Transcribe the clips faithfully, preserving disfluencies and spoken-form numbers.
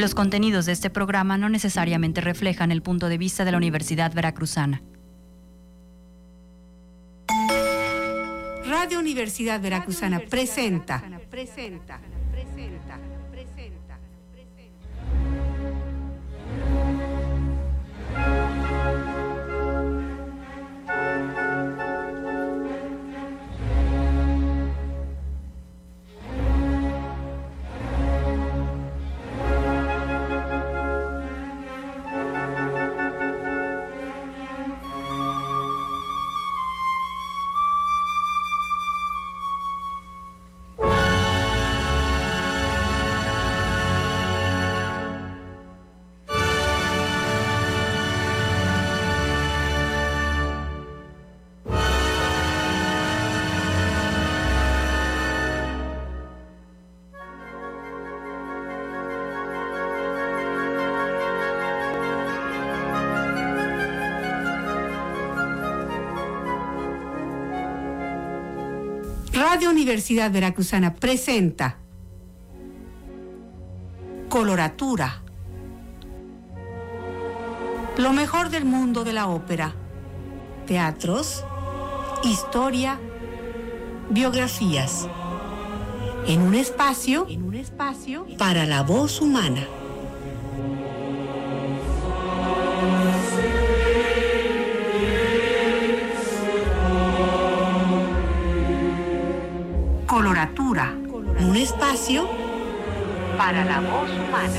Los contenidos de este programa no necesariamente reflejan el punto de vista de la Universidad Veracruzana. Radio Universidad Veracruzana presenta. presenta. Radio Universidad Veracruzana presenta Coloratura, lo mejor del mundo de la ópera, teatros, historia, biografías, en un espacio, en un espacio para la voz humana. Coloratura, un espacio para la voz humana.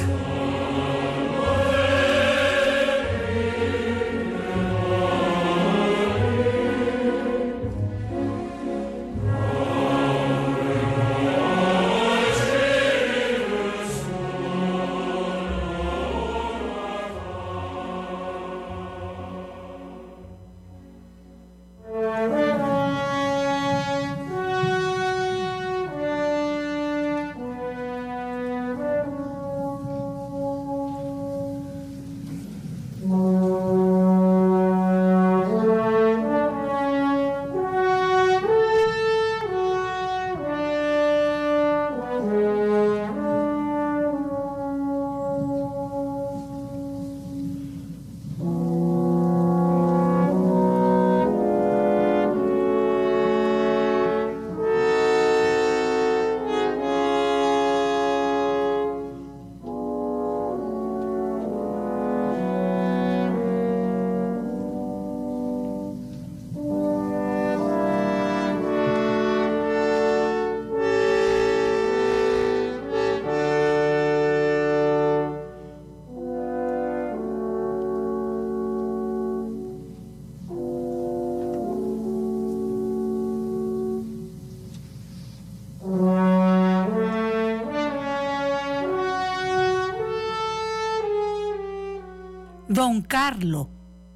Don Carlo.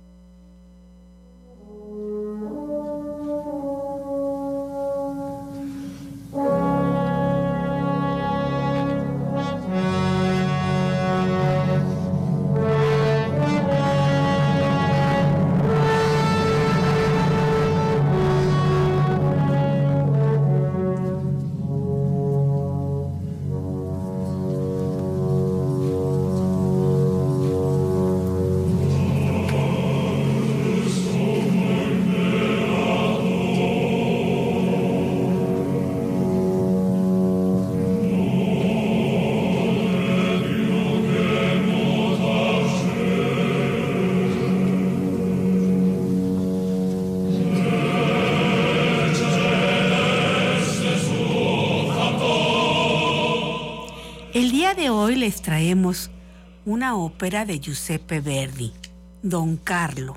El día de hoy les traemos una ópera de Giuseppe Verdi, Don Carlo.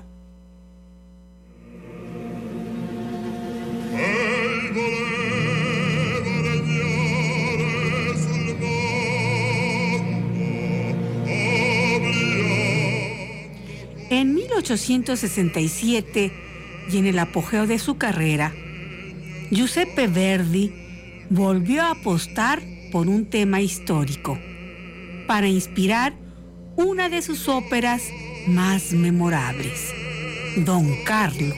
En mil ochocientos sesenta y siete, y en el apogeo de su carrera, Giuseppe Verdi volvió a apostar por un tema histórico para inspirar una de sus óperas más memorables, Don Carlo.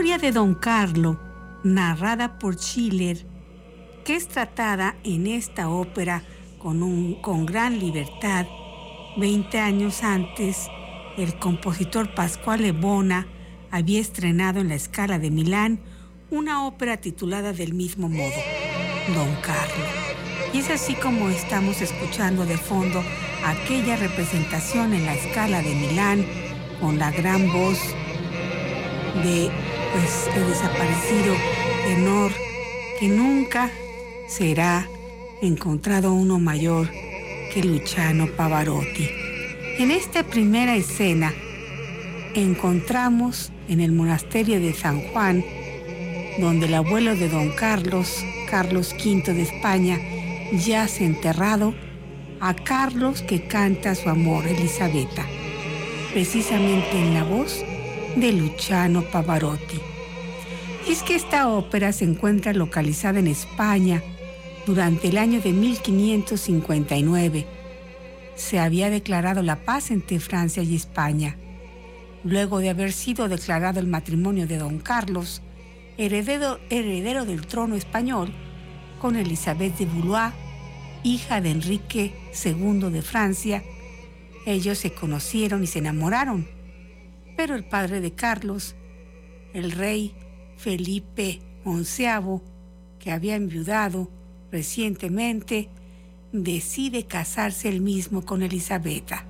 historia de Don Carlo, narrada por Schiller, que es tratada en esta ópera con, un, con gran libertad, veinte años antes, el compositor Pasquale Bona había estrenado en la Scala de Milán una ópera titulada del mismo modo, Don Carlo. Y es así como estamos escuchando de fondo aquella representación en la Scala de Milán con la gran voz de pues, el desaparecido tenor que nunca será encontrado uno mayor que Luciano Pavarotti. En esta primera escena encontramos en el monasterio de San Juan, donde el abuelo de Don Carlos, Carlos quinto de España, yace enterrado, a Carlos que canta su amor a Elisabetta, precisamente en la voz de Luciano Pavarotti. Y es que esta ópera se encuentra localizada en España durante el año de mil quinientos cincuenta y nueve. Se había declarado la paz entre Francia y España. Luego de haber sido declarado el matrimonio de Don Carlos, heredero, heredero del trono español, con Elisabeth de Valois, hija de Enrique segundo de Francia, ellos se conocieron y se enamoraron. Pero el padre de Carlos, el rey Felipe onceavo, que había enviudado recientemente, decide casarse él mismo con Elisabetta.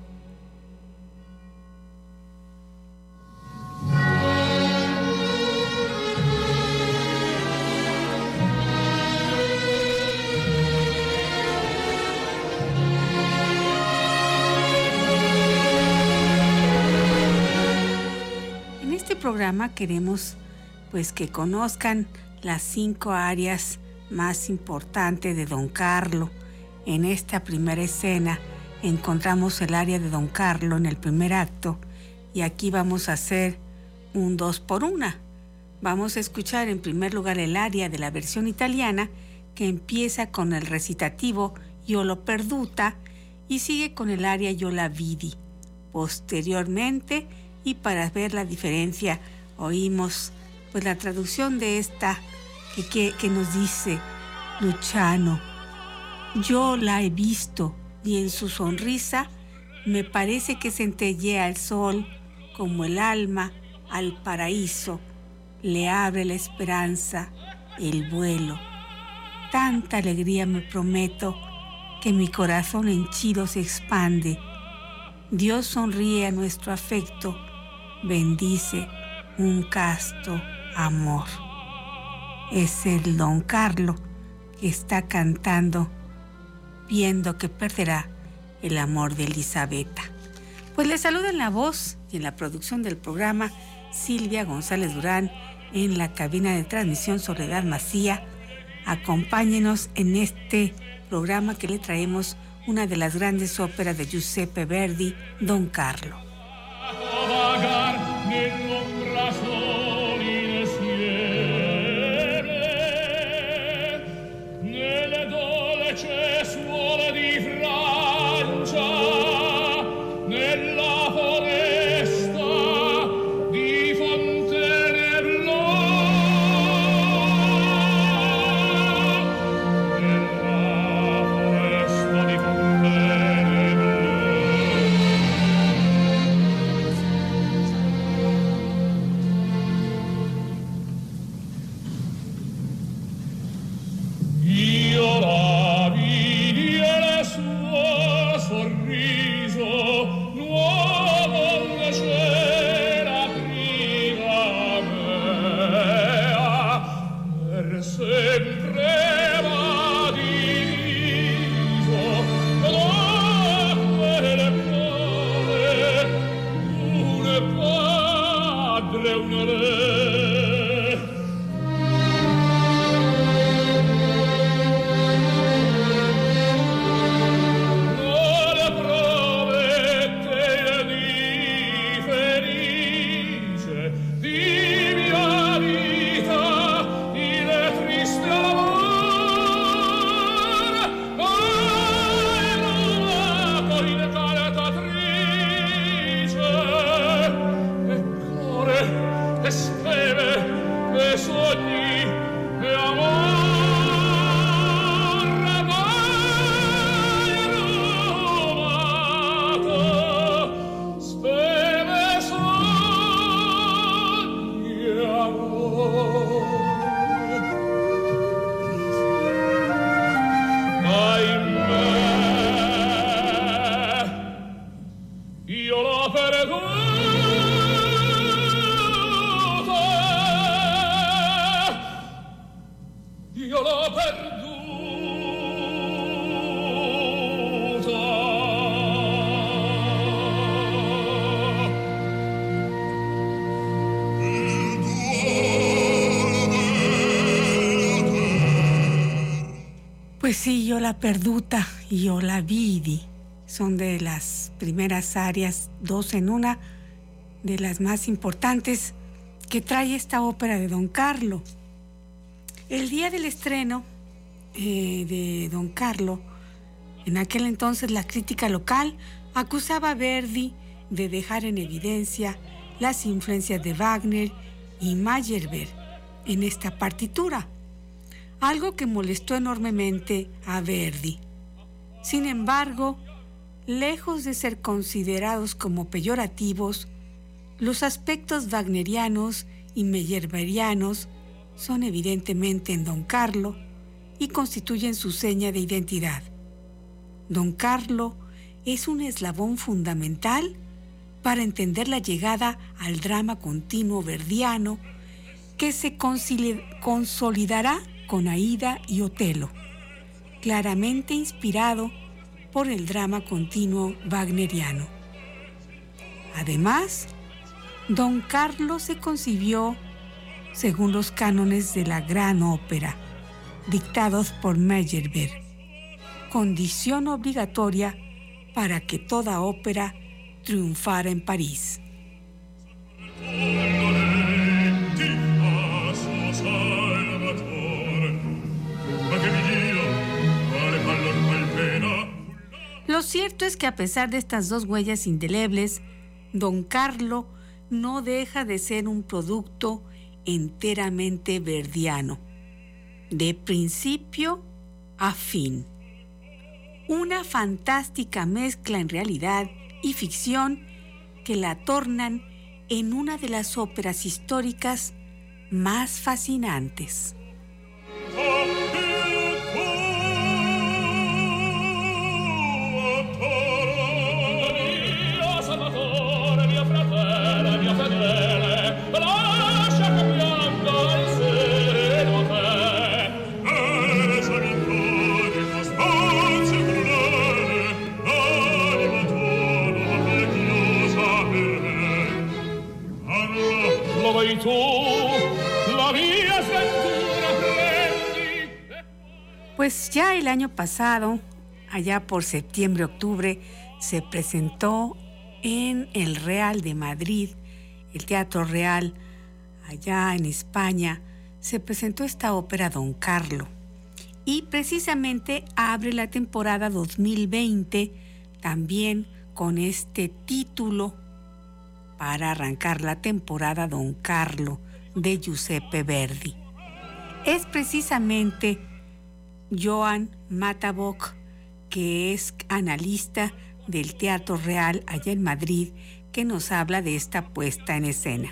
En este programa queremos pues que conozcan las cinco áreas más importantes de Don Carlo. En esta primera escena encontramos el área de Don Carlo en el primer acto y aquí vamos a hacer un dos por una. Vamos a escuchar en primer lugar el área de la versión italiana que empieza con el recitativo Io l'ho perduta y sigue con el área Io la vidi. Posteriormente, y para ver la diferencia, oímos pues la traducción de esta que, que, que nos dice Luciano: yo la he visto y en su sonrisa me parece que centellea el sol como el alma al paraíso, le abre la esperanza, el vuelo. Tanta alegría me prometo que mi corazón henchido se expande. Dios sonríe a nuestro afecto, bendice un casto amor. Es el Don Carlo que está cantando, viendo que perderá el amor de Elisabetta. Pues le saluda en la voz y en la producción del programa Silvia González Durán, en la cabina de transmisión Soledad Macía. Acompáñenos en este programa que le traemos una de las grandes óperas de Giuseppe Verdi, Don Carlo. Pues sí, Io la perduta y Io la vidi son de las primeras arias, dos en una, de las más importantes que trae esta ópera de Don Carlo. El día del estreno eh, de Don Carlo, en aquel entonces la crítica local acusaba a Verdi de dejar en evidencia las influencias de Wagner y Meyerbeer en esta partitura, algo que molestó enormemente a Verdi. Sin embargo, lejos de ser considerados como peyorativos, los aspectos wagnerianos y meyerbeerianos son evidentemente en Don Carlo y constituyen su seña de identidad. Don Carlo es un eslabón fundamental para entender la llegada al drama continuo verdiano que se consolidará con Aída y Otelo, claramente inspirado por el drama continuo wagneriano. Además, Don Carlo se concibió según los cánones de la gran ópera, dictados por Meyerbeer, condición obligatoria para que toda ópera triunfara en París. Lo cierto es que a pesar de estas dos huellas indelebles, Don Carlo no deja de ser un producto enteramente verdiano, de principio a fin. Una fantástica mezcla en realidad y ficción que la tornan en una de las óperas históricas más fascinantes. Pues ya el año pasado, allá por septiembre-octubre, se presentó en el Real de Madrid, el Teatro Real, allá en España, se presentó esta ópera Don Carlo. Y precisamente abre la temporada dos mil veinte también con este título para arrancar la temporada Don Carlo de Giuseppe Verdi. Es precisamente Joan Matabok, que es analista del Teatro Real allá en Madrid, que nos habla de esta puesta en escena.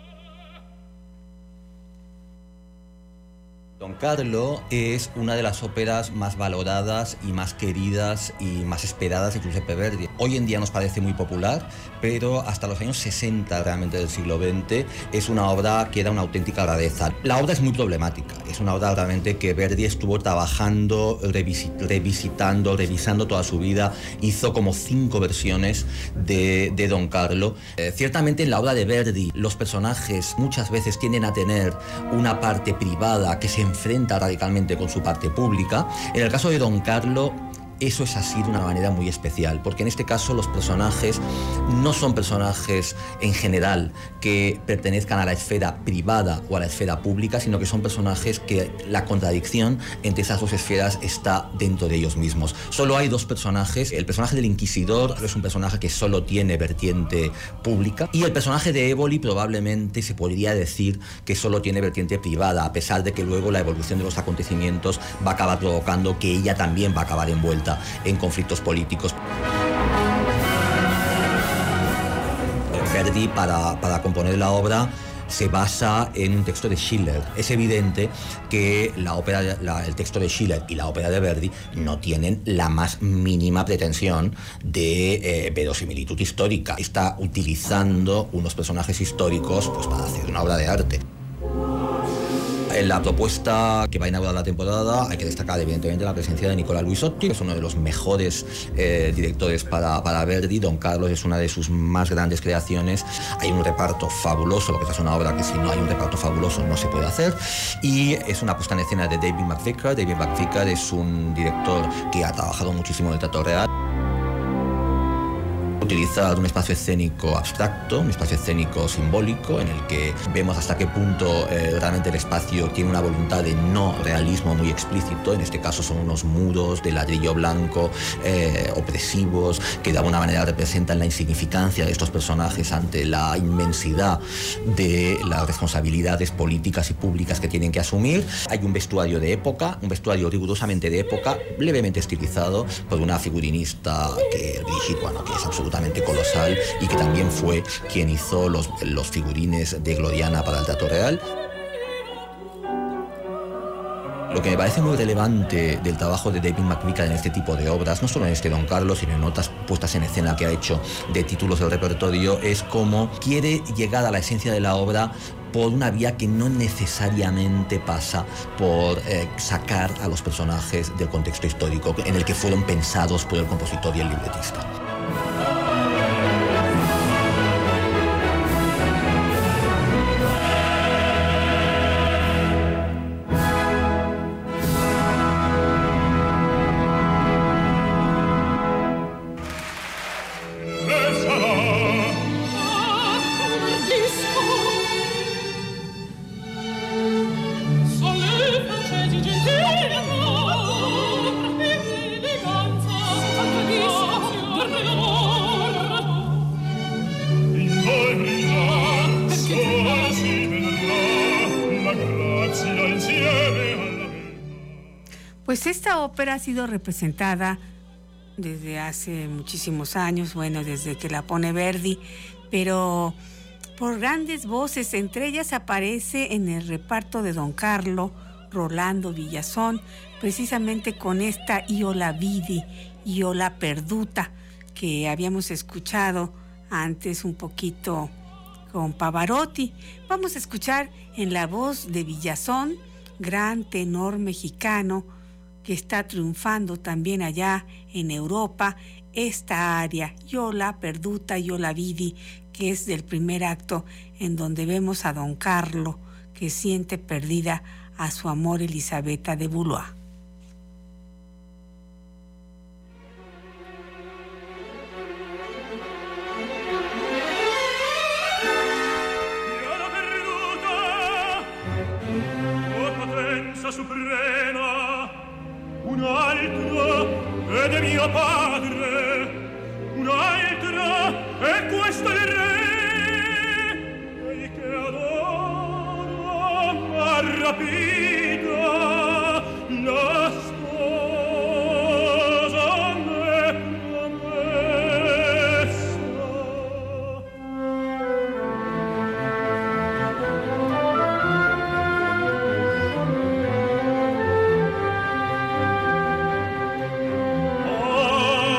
Don Carlo es una de las óperas más valoradas y más queridas y más esperadas de Giuseppe Verdi. Hoy en día nos parece muy popular, pero hasta los años sesenta realmente del siglo veinte es una obra que era una auténtica rareza. La obra es muy problemática, es una obra realmente que Verdi estuvo trabajando, revisit- revisitando, revisando toda su vida, hizo como cinco versiones de, de Don Carlo. Eh, ciertamente en la obra de Verdi los personajes muchas veces tienden a tener una parte privada que se enfrenta radicalmente con su parte pública. En el caso de Don Carlo, eso es así de una manera muy especial, porque en este caso los personajes no son personajes en general que pertenezcan a la esfera privada o a la esfera pública, sino que son personajes que la contradicción entre esas dos esferas está dentro de ellos mismos. Solo hay dos personajes. El personaje del Inquisidor es un personaje que solo tiene vertiente pública, y el personaje de Éboli probablemente se podría decir que solo tiene vertiente privada, a pesar de que luego la evolución de los acontecimientos va a acabar provocando que ella también va a acabar envuelta en conflictos políticos. Verdi, para, para componer la obra, se basa en un texto de Schiller. Es evidente que la ópera, la, el texto de Schiller y la ópera de Verdi no tienen la más mínima pretensión de eh, verosimilitud histórica. Está utilizando unos personajes históricos pues, para hacer una obra de arte. En la propuesta que va a inaugurar la temporada hay que destacar evidentemente la presencia de Nicola Luisotti, que es uno de los mejores eh, directores para, para Verdi. Don Carlos es una de sus más grandes creaciones. Hay un reparto fabuloso, lo que es una obra que si no hay un reparto fabuloso no se puede hacer. Y es una puesta en escena de David McVicar. David McVicar es un director que ha trabajado muchísimo en el Teatro Real. Utilizar un espacio escénico abstracto, un espacio escénico simbólico, en el que vemos hasta qué punto eh, realmente el espacio tiene una voluntad de no realismo muy explícito. En este caso son unos muros de ladrillo blanco, eh, opresivos, que de alguna manera representan la insignificancia de estos personajes ante la inmensidad de las responsabilidades políticas y públicas que tienen que asumir. Hay un vestuario de época, un vestuario rigurosamente de época, levemente estilizado por una figurinista que, Brigitte, bueno, que es absolutamente colosal y que también fue quien hizo los, los figurines de Gloriana para el Teatro Real. Lo que me parece muy relevante del trabajo de David McVicar en este tipo de obras, no solo en este Don Carlos, sino en otras puestas en escena que ha hecho de títulos del repertorio, es cómo quiere llegar a la esencia de la obra por una vía que no necesariamente pasa por eh, sacar a los personajes del contexto histórico en el que fueron pensados por el compositor y el libretista. Pues esta ópera ha sido representada desde hace muchísimos años, bueno, desde que la pone Verdi, pero por grandes voces. Entre ellas aparece en el reparto de Don Carlo Rolando Villazón, precisamente con esta Io la vidi, Io la perduta, que habíamos escuchado antes un poquito con Pavarotti. Vamos a escuchar en la voz de Villazón, gran tenor mexicano que está triunfando también allá en Europa, esta aria, Io la perduta, Io la vidi, que es del primer acto, en donde vemos a Don Carlo que siente perdida a su amor Elisabetta de Valois. Suprema, un altro è di mio padre, un altro è questo il re, lei che adoro m'ha rapito, la sposa m'è promessa. Oh,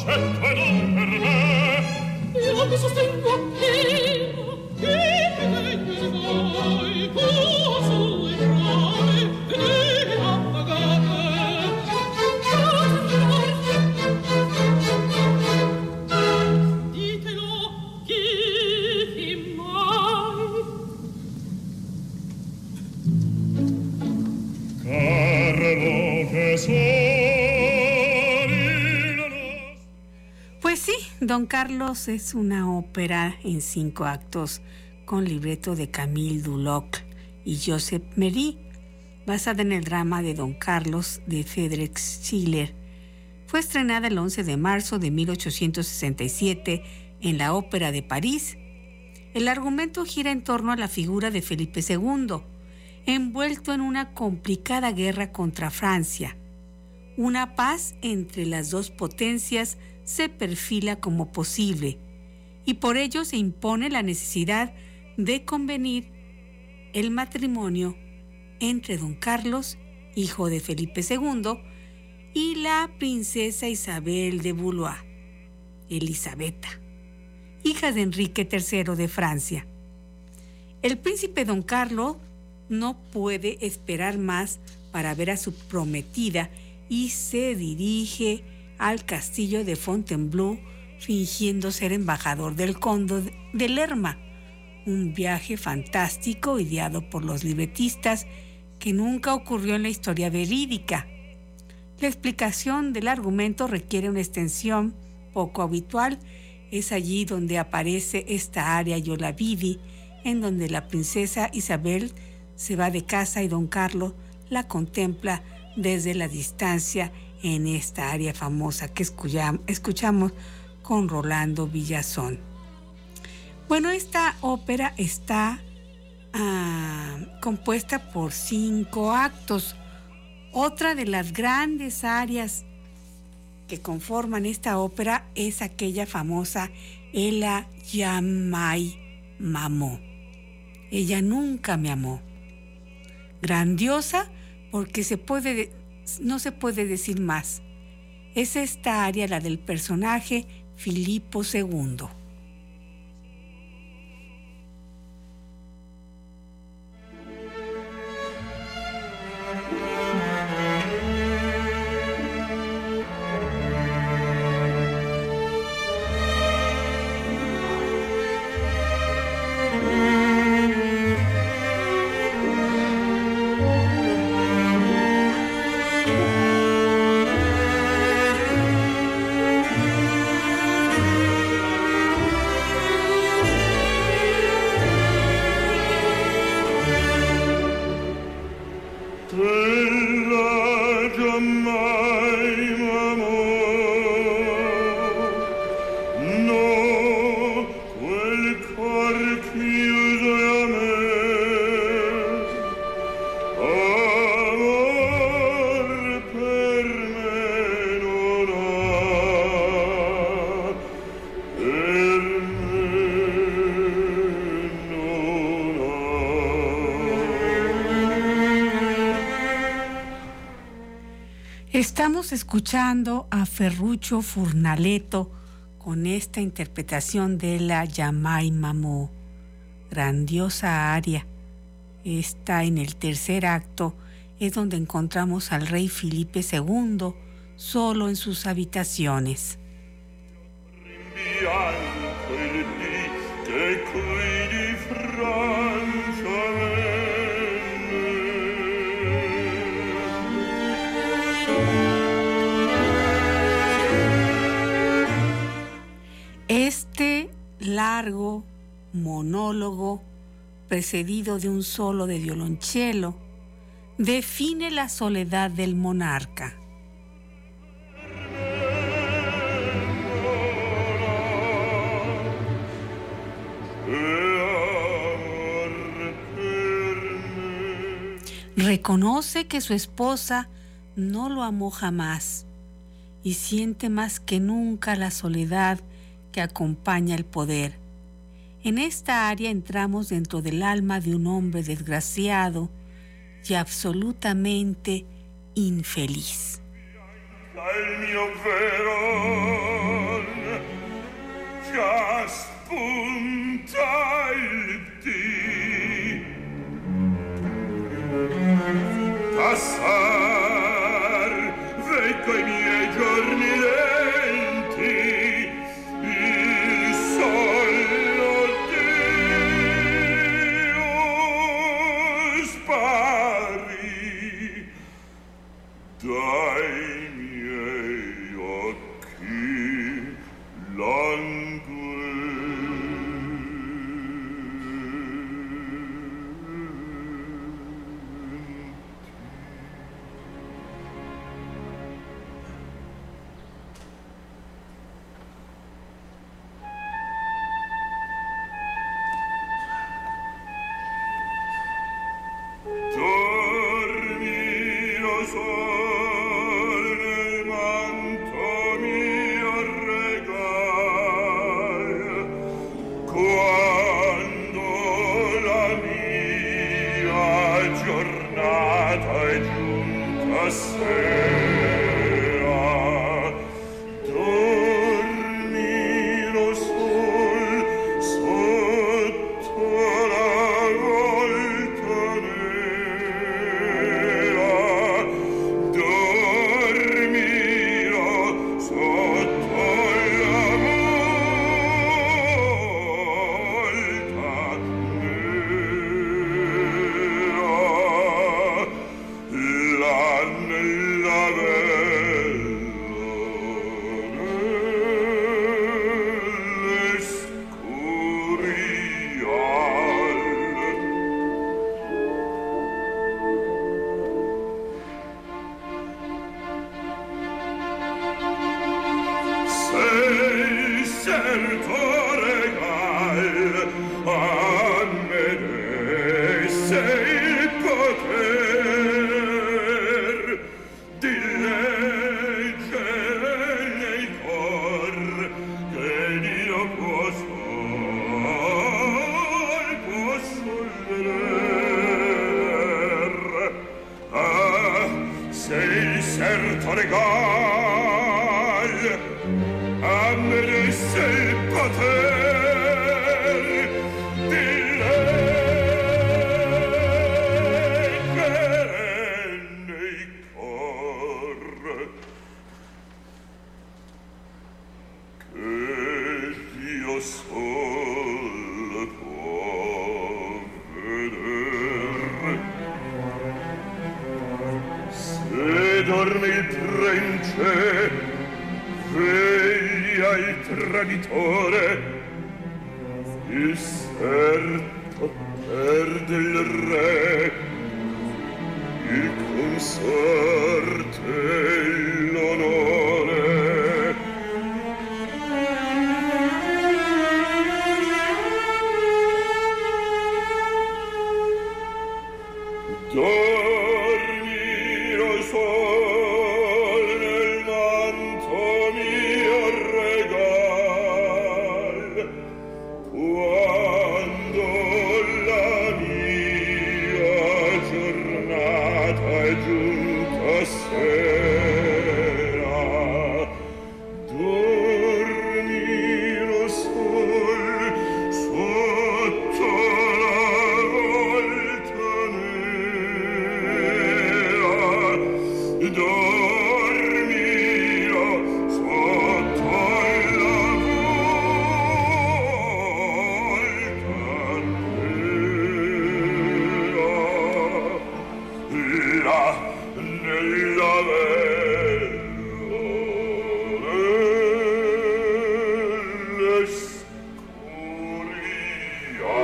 accetto ed un per me. Io mi sostengo appieno, che legge voi, cosa vuoi fare, venire a pagare. Ditelo, chi mai? Carlo che Pues sí, Don Carlos es una ópera en cinco actos con libreto de Camille Duloc y Joseph Méry, basada en el drama de Don Carlos de Friedrich Schiller. Fue estrenada el once de marzo de mil ochocientos sesenta y siete en la Ópera de París. El argumento gira en torno a la figura de Felipe segundo, envuelto en una complicada guerra contra Francia. Una paz entre las dos potencias se perfila como posible y por ello se impone la necesidad de convenir el matrimonio entre Don Carlos, hijo de Felipe segundo, y la princesa Isabel de Valois, Elisabetta, hija de Enrique tercero de Francia. El príncipe Don Carlos no puede esperar más para ver a su prometida y se dirige al castillo de Fontainebleau fingiendo ser embajador del conde de Lerma, un viaje fantástico ideado por los libretistas que nunca ocurrió en la historia verídica. La explicación del argumento requiere una extensión poco habitual. Es allí donde aparece esta aria Io la vidi, en donde la princesa Isabel se va de casa y Don Carlos la contempla desde la distancia en esta aria famosa que escuchamos con Rolando Villazón. Bueno, esta ópera está ah, compuesta por cinco actos. Otra de las grandes arias que conforman esta ópera es aquella famosa Ella jamais m'amó. Ella nunca me amó. Grandiosa porque se puede, no se puede decir más. Es esta aria la del personaje Filipo segundo. Estamos escuchando a Ferruccio Furnaletto con esta interpretación de la Jamais m'amó, grandiosa aria. Está en el tercer acto, es donde encontramos al rey Felipe segundo solo en sus habitaciones. Este largo monólogo, precedido de un solo de violonchelo, define la soledad del monarca. Reconoce que su esposa no lo amó jamás y siente más que nunca la soledad que acompaña el poder. En esta área entramos dentro del alma de un hombre desgraciado y absolutamente infeliz. Al mio vero già spunta il dì. Passar vecco i miei giorni lenti, il solo Dio spari dai miei occhi languenti. Dormi, o sol, nel manto mio regal, quando la mia giornata è giunta a sera. Dormi, o sol, sotto la volta nera. Dormi, o sotto la volta nera. La nella sei certo regal a me desse il poter di leggere nei cor che Dio può sol, può soller. Ah, sei certo regal a me desse il poter di leggere nei cor che Dio sol può veder. Se dorme il prince, veglia il traditore, il serto perde il re, il consorte l'onore. Dormi, o sol, nel manto mio regal, quando la mia giornata è giunta a sera. Dormi, o sol, sotto la volta nera. Dormi, o sotto la volta nera. Là nella velle scuria.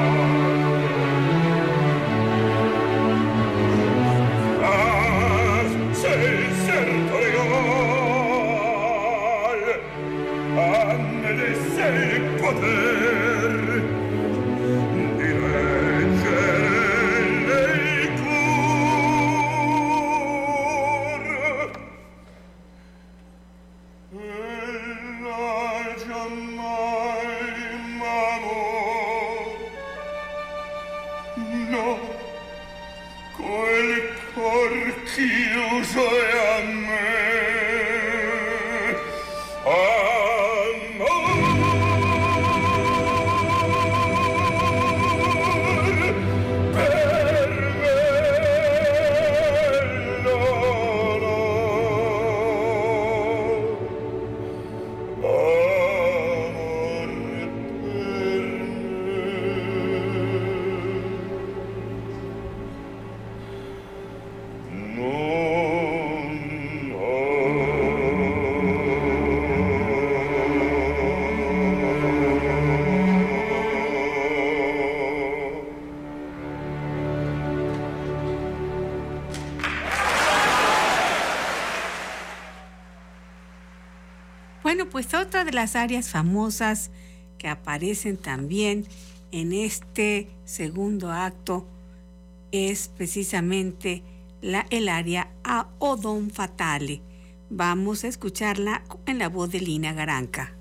Ah, sei certo regal a me desse il poter di leggere nei cor. Ella giammai m'amò, no, quel cor chiuso è a me. Amore Bueno, pues otra de las arias famosas que aparecen también en este segundo acto es precisamente la, el aria a O Don Fatale. Vamos a escucharla en la voz de Lina Garanca.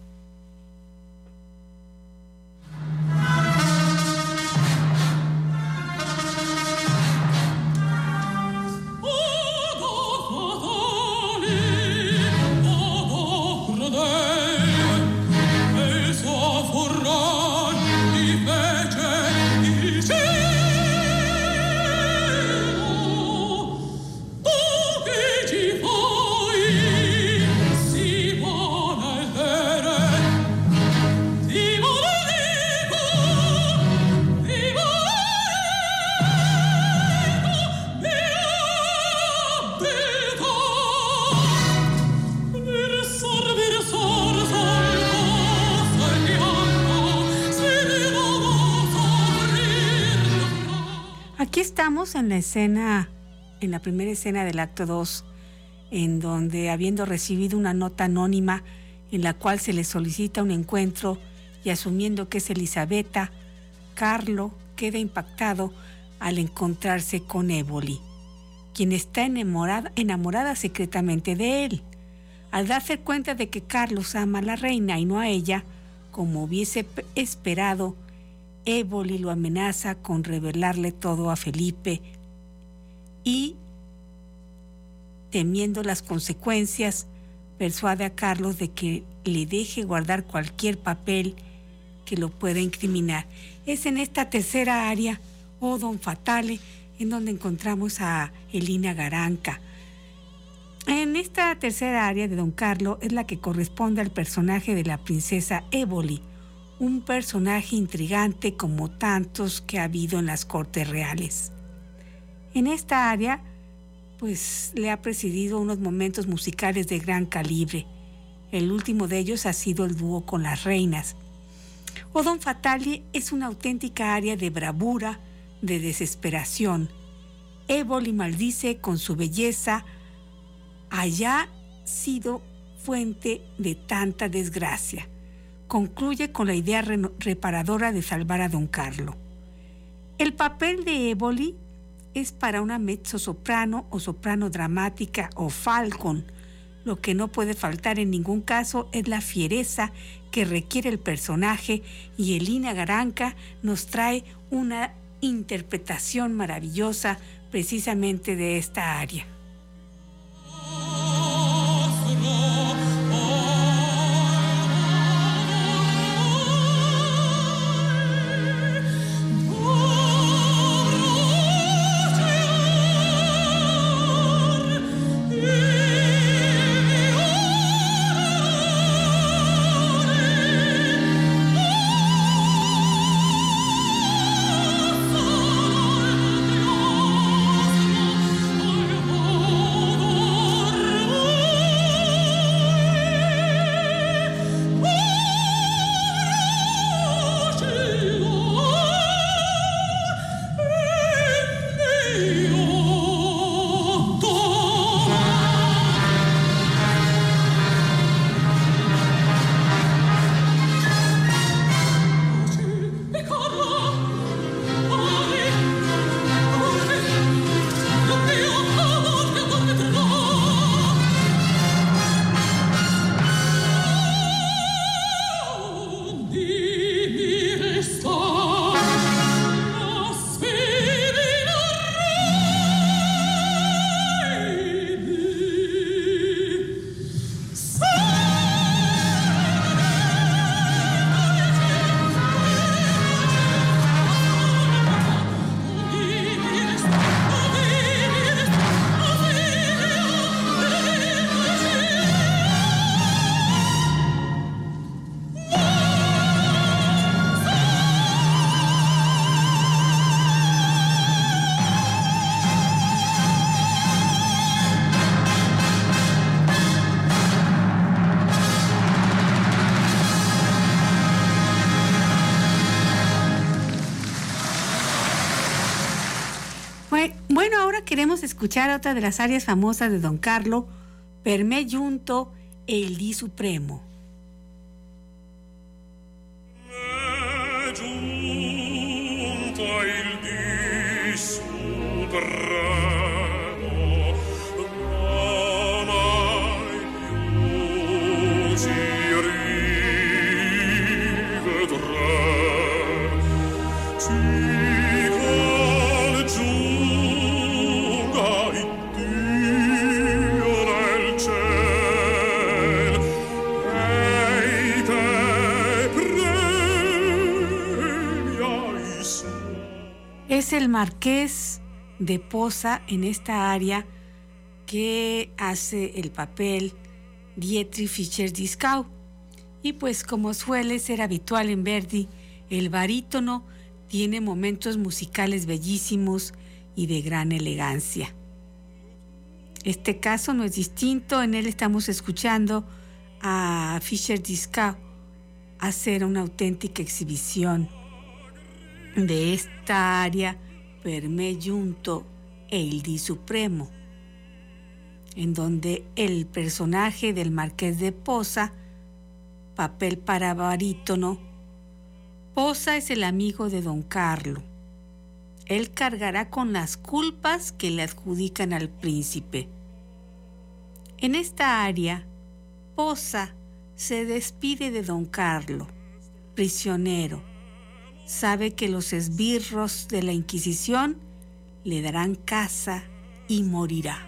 Aquí estamos en la escena, en la primera escena del acto dos, en donde, habiendo recibido una nota anónima en la cual se le solicita un encuentro y asumiendo que es Elisabetta, Carlo queda impactado al encontrarse con Éboli, quien está enamorada, enamorada secretamente de él. Al darse cuenta de que Carlos ama a la reina y no a ella, como hubiese esperado, Éboli lo amenaza con revelarle todo a Felipe y, temiendo las consecuencias, persuade a Carlos de que le deje guardar cualquier papel que lo pueda incriminar. Es en esta tercera aria, O Don Fatale, en donde encontramos a Elina Garanca. En esta tercera aria de Don Carlo es la que corresponde al personaje de la princesa Éboli, un personaje intrigante como tantos que ha habido en las cortes reales. En esta área, pues le ha precedido unos momentos musicales de gran calibre. El último de ellos ha sido el dúo con las reinas. O Don Fatale es una auténtica aria de bravura, de desesperación. Éboli maldice con su belleza haya sido fuente de tanta desgracia. Concluye con la idea reparadora de salvar a Don Carlo. El papel de Éboli es para una mezzosoprano o soprano dramática o falcon. Lo que no puede faltar en ningún caso es la fiereza que requiere el personaje, y Elina Garanca nos trae una interpretación maravillosa precisamente de esta aria. Bueno, ahora queremos escuchar otra de las arias famosas de Don Carlo, Per me giunto e il dì supremo. Es el marqués de Posa en esta aria que hace el papel Dietrich Fischer-Dieskau. Y pues como suele ser habitual en Verdi, el barítono tiene momentos musicales bellísimos y de gran elegancia. Este caso no es distinto, en él estamos escuchando a Fischer-Dieskau hacer una auténtica exhibición de esta aria Per me giunto e il Di Supremo, en donde el personaje del marqués de Posa, papel para barítono, Posa es el amigo de Don Carlo. Él cargará con las culpas que le adjudican al príncipe. En esta aria, Posa se despide de Don Carlo, prisionero. Sabe que los esbirros de la Inquisición le darán caza y morirá.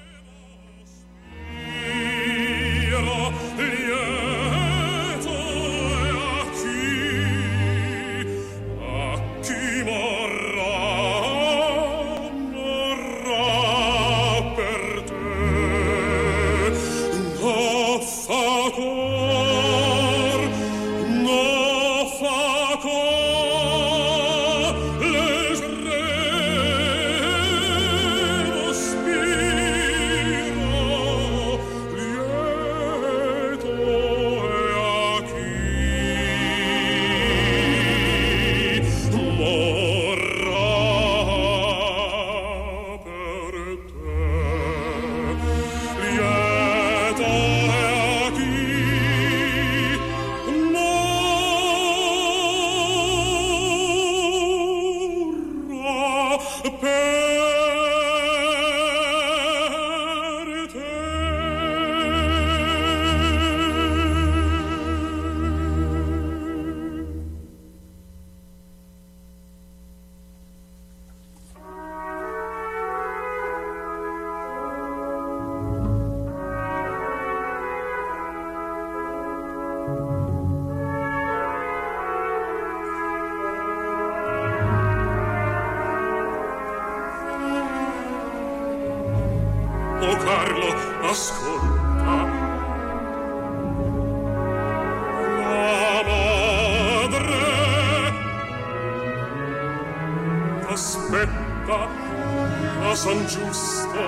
Oh Carlo, ascolta. La madre aspetta a San Giusto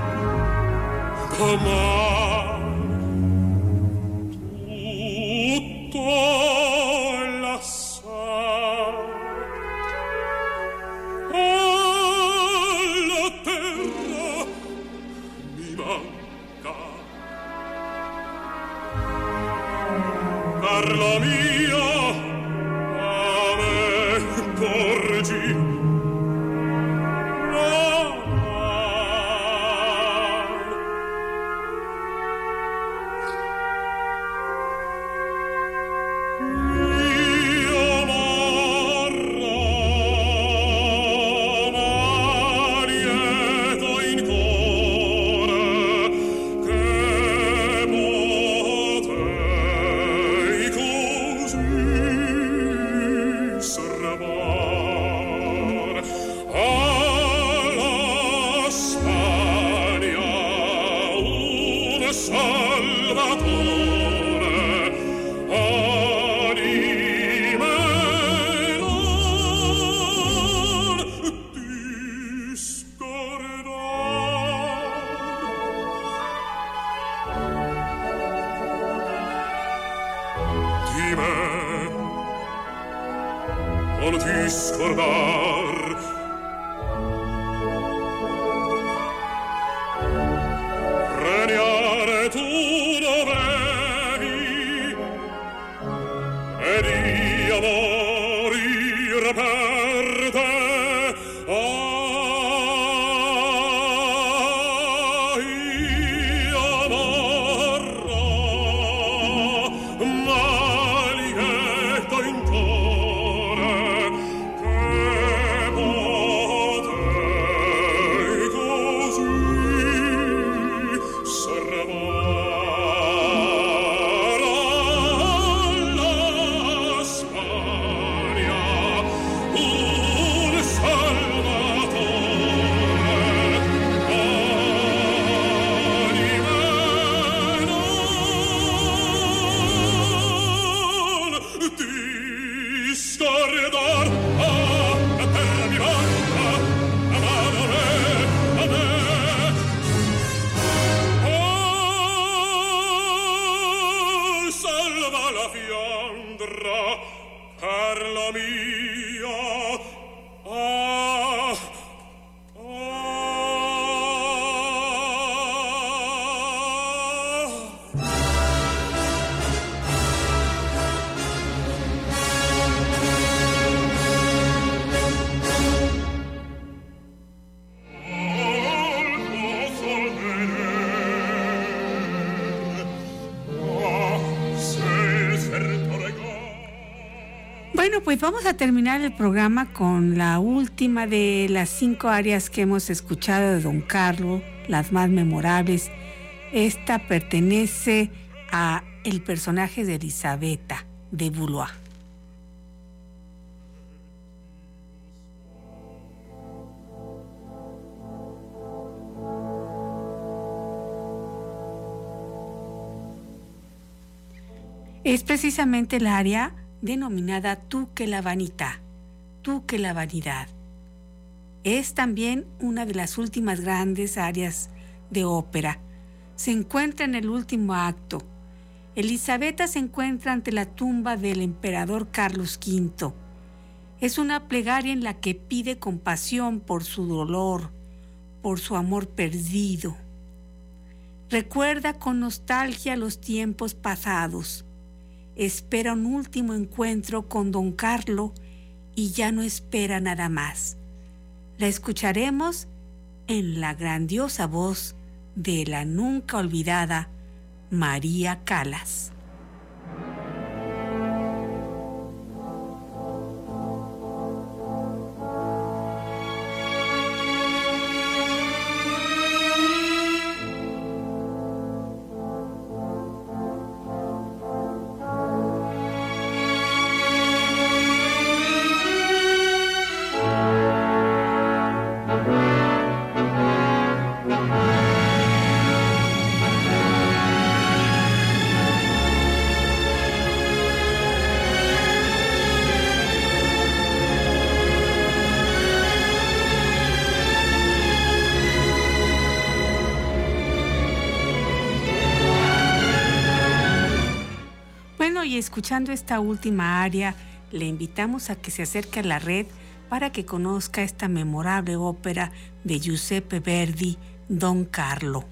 domani. Tutto la sa. Alla terra mi manca. Carlo mio, a me porgi. Non ti scordar regnare tu dovevi ed io mori Fiandra, Carla mia, ah, Bueno, pues vamos a terminar el programa con la última de las cinco arias que hemos escuchado de Don Carlo, las más memorables. Esta pertenece a el personaje de Elisabetta de Valois. Es precisamente el aria denominada Tu che la vanità, Tu che la vanidad. Es también una de las últimas grandes arias de ópera. Se encuentra en el último acto. Elisabetta se encuentra ante la tumba del emperador Carlos quinto. Es una plegaria en la que pide compasión por su dolor, por su amor perdido. Recuerda con nostalgia los tiempos pasados. Espera un último encuentro con Don Carlo y ya no espera nada más. La escucharemos en la grandiosa voz de la nunca olvidada María Callas. Y escuchando esta última aria, le invitamos a que se acerque a la red para que conozca esta memorable ópera de Giuseppe Verdi, Don Carlo.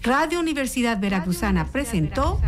Radio Universidad Veracruzana presentó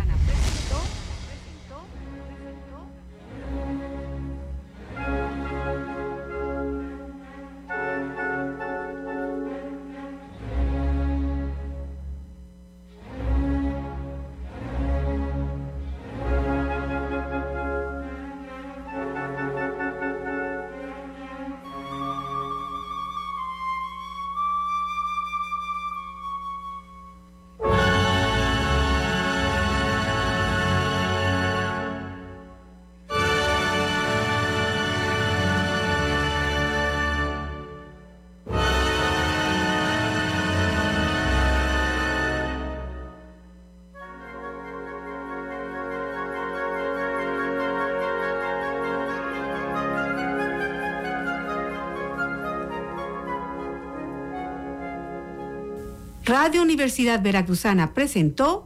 Radio Universidad Veracruzana presentó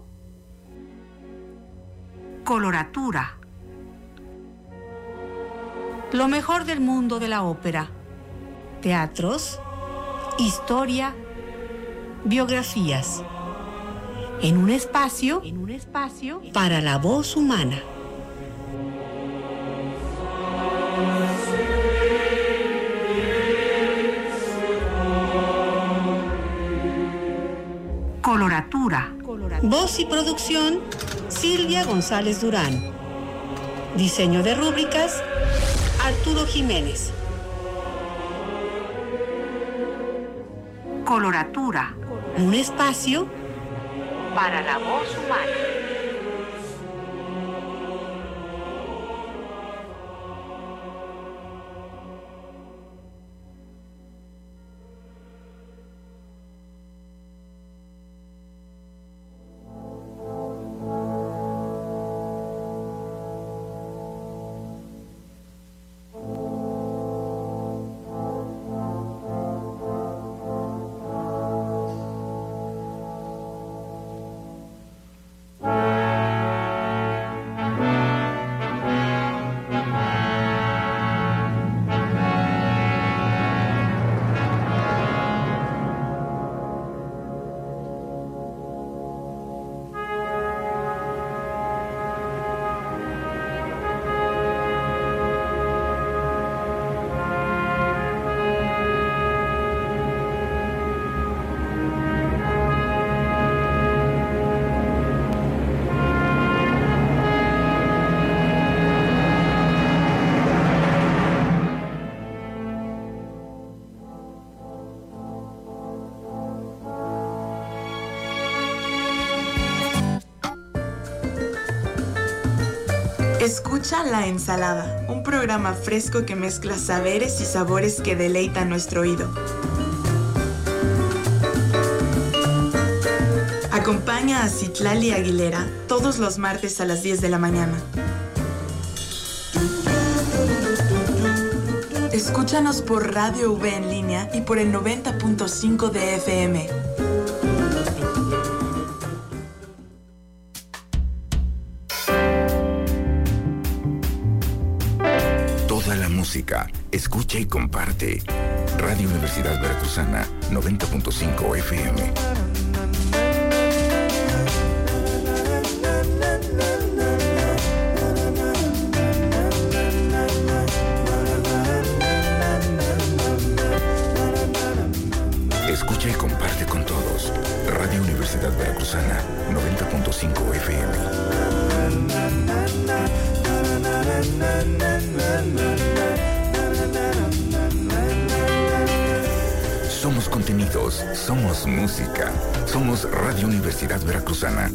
Coloratura. Lo mejor del mundo de la ópera. Teatros, historia, biografías. En un espacio, en un espacio para la voz humana. Coloratura. Voz y producción, Silvia González Durán. Diseño de rúbricas, Arturo Jiménez. Coloratura. Un espacio para la voz humana. Escucha La Ensalada, un programa fresco que mezcla saberes y sabores que deleitan nuestro oído. Acompaña a Citlali Aguilera todos los martes a las diez de la mañana. Escúchanos por Radio V en línea y por el noventa punto cinco de F M. Música, escucha y comparte. Radio Universidad Veracruzana, noventa punto cinco F M. Escucha y comparte con todos. Radio Universidad Veracruzana, noventa punto cinco F M. Somos contenidos, somos música, somos Radio Universidad Veracruzana.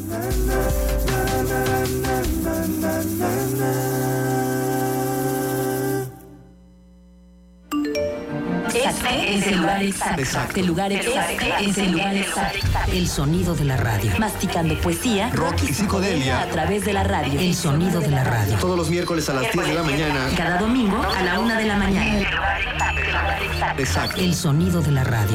Este es el lugar exacto. El lugar exacto es el lugar exacto. El sonido de la radio. Masticando poesía, rock y psicodelia a través de la radio. El sonido de la radio. Todos los miércoles a las diez de la mañana. Cada domingo a la una de la mañana. Exacto. El sonido de la radio.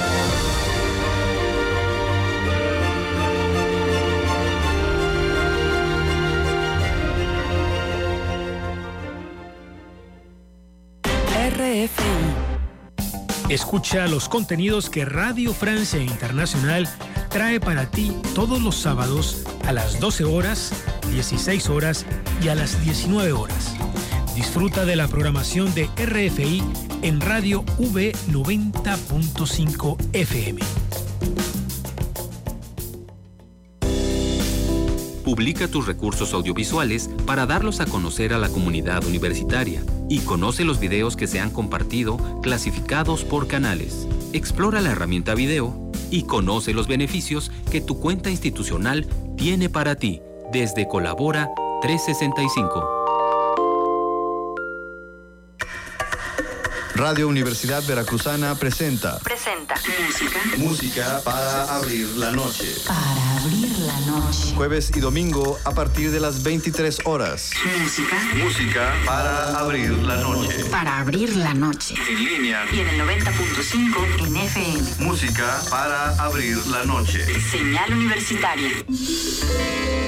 R F I. Escucha los contenidos que Radio Francia Internacional trae para ti todos los sábados a las doce horas, dieciséis horas y a las diecinueve horas. Disfruta de la programación de R F I en Radio V noventa punto cinco F M. Publica tus recursos audiovisuales para darlos a conocer a la comunidad universitaria y conoce los videos que se han compartido clasificados por canales. Explora la herramienta video y conoce los beneficios que tu cuenta institucional tiene para ti desde Colabora trescientos sesenta y cinco. Radio Universidad Veracruzana presenta. Presenta. Música. Música para abrir la noche. Para abrir la noche. Jueves y domingo a partir de las veintitrés horas. Música. Música para abrir la noche. Para abrir la noche. En línea. Y en el noventa punto cinco en F M. Música para abrir la noche. Señal universitaria.